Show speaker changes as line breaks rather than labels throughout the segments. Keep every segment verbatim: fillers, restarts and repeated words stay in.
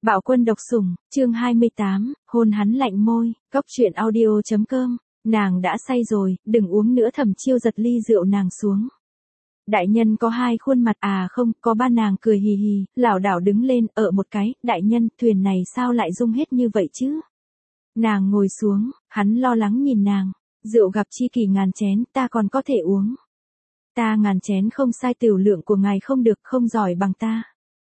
Bạo quân độc sủng, chương hai mươi tám, hôn hắn lạnh môi, cóc truyện audio chấm com, nàng đã say rồi, đừng uống nữa. Thẩm Chiêu giật ly rượu nàng xuống. Đại nhân có hai khuôn mặt à không, có ba. Nàng cười hì hì, lảo đảo đứng lên, ở một cái, đại nhân, thuyền này sao lại rung hết như vậy chứ? Nàng ngồi xuống, hắn lo lắng nhìn nàng, rượu gặp chi kỷ ngàn chén, ta còn có thể uống. Ta ngàn chén không sai, tiểu lượng của ngài không được, không giỏi bằng ta.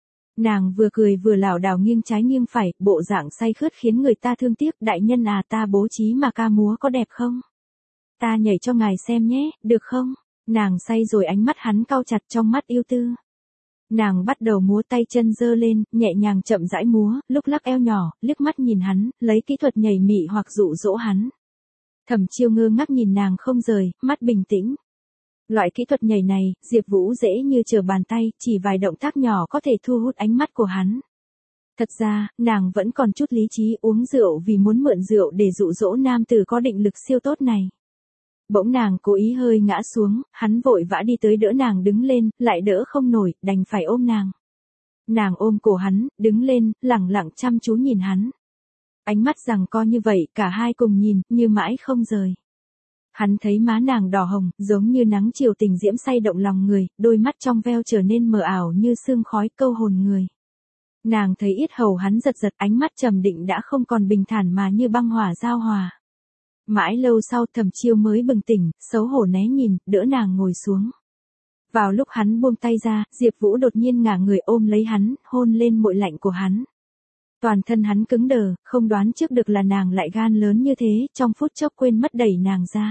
Nàng vừa cười vừa lảo đảo nghiêng trái nghiêng phải, bộ dạng say khướt khiến người ta thương tiếc. Đại nhân à, ta bố trí mà ca múa có đẹp không? Ta nhảy cho ngài xem nhé, được không? Nàng say rồi, ánh mắt hắn cau chặt, trong mắt yêu tư. Nàng bắt đầu múa, tay chân giơ lên, nhẹ nhàng chậm rãi múa, lúc lắc eo nhỏ, liếc mắt nhìn hắn, lấy kỹ thuật nhảy mị hoặc dụ dỗ hắn. Thẩm Chiêu ngơ ngác nhìn nàng không rời, mắt bình tĩnh. Loại kỹ thuật nhảy này, Diệp Vũ dễ như trở bàn tay, chỉ vài động tác nhỏ có thể thu hút ánh mắt của hắn. Thật ra, nàng vẫn còn chút lý trí, uống rượu vì muốn mượn rượu để dụ dỗ nam tử có định lực siêu tốt này. Bỗng nàng cố ý hơi ngã xuống, hắn vội vã đi tới đỡ nàng đứng lên, lại đỡ không nổi, đành phải ôm nàng. Nàng ôm cổ hắn, đứng lên, lẳng lặng chăm chú nhìn hắn. Ánh mắt giằng co như vậy, cả hai cùng nhìn, như mãi không rời. Hắn thấy má nàng đỏ hồng, giống như nắng chiều tình diễm say động lòng người, đôi mắt trong veo trở nên mờ ảo như sương khói, câu hồn người. Nàng thấy yết hầu hắn giật giật, ánh mắt trầm định đã không còn bình thản mà như băng hỏa giao hòa. Mãi lâu sau, Thẩm Chiêu mới bừng tỉnh, xấu hổ né nhìn, đỡ nàng ngồi xuống. Vào lúc hắn buông tay ra, Diệp Vũ đột nhiên ngả người ôm lấy hắn, hôn lên môi lạnh của hắn. Toàn thân hắn cứng đờ, không đoán trước được là nàng lại gan lớn như thế, trong phút chốc quên mất đẩy nàng ra.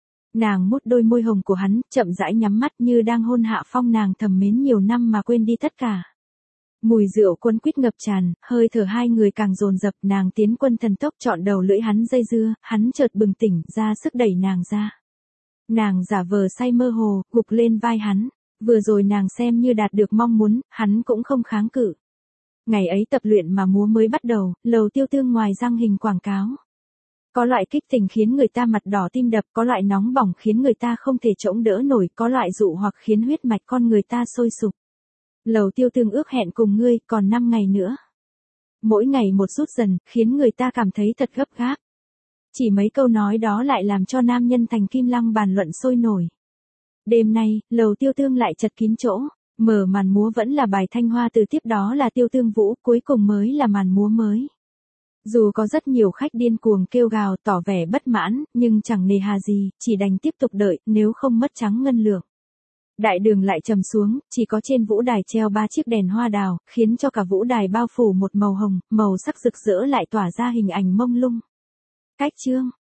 Nàng mút đôi môi hồng của hắn, chậm rãi nhắm mắt như đang hôn Hạ Phong nàng thầm mến nhiều năm mà quên đi tất cả. Mùi rượu quấn quýt ngập tràn, hơi thở hai người càng dồn dập, nàng tiến quân thần tốc chọn đầu lưỡi hắn dây dưa, hắn chợt bừng tỉnh, ra sức đẩy nàng ra. Nàng giả vờ say mơ hồ, gục lên vai hắn, vừa rồi nàng xem như đạt được mong muốn, hắn cũng không kháng cự. Ngày ấy tập luyện mà múa mới bắt đầu, Lầu Tiêu Tương ngoài răng hình quảng cáo. Có loại kích tình khiến người ta mặt đỏ tim đập, có loại nóng bỏng khiến người ta không thể chống đỡ nổi, có loại dụ hoặc khiến huyết mạch con người ta sôi sục. Lầu Tiêu Tương ước hẹn cùng ngươi, còn năm ngày nữa. Mỗi ngày một rút dần, khiến người ta cảm thấy thật gấp gáp. Chỉ mấy câu nói đó lại làm cho nam nhân thành kim lăng bàn luận sôi nổi. Đêm nay, Lầu Tiêu Tương lại chật kín chỗ, mở màn múa vẫn là bài Thanh Hoa từ, tiếp đó là Tiêu Tương Vũ, cuối cùng mới là màn múa mới. Dù có rất nhiều khách điên cuồng kêu gào tỏ vẻ bất mãn, nhưng chẳng nề hà gì, chỉ đành tiếp tục đợi, nếu không mất trắng ngân lượng. Đại đường lại trầm xuống, chỉ có trên vũ đài treo ba chiếc đèn hoa đào, khiến cho cả vũ đài bao phủ một màu hồng, màu sắc rực rỡ lại tỏa ra hình ảnh mông lung. Cách chương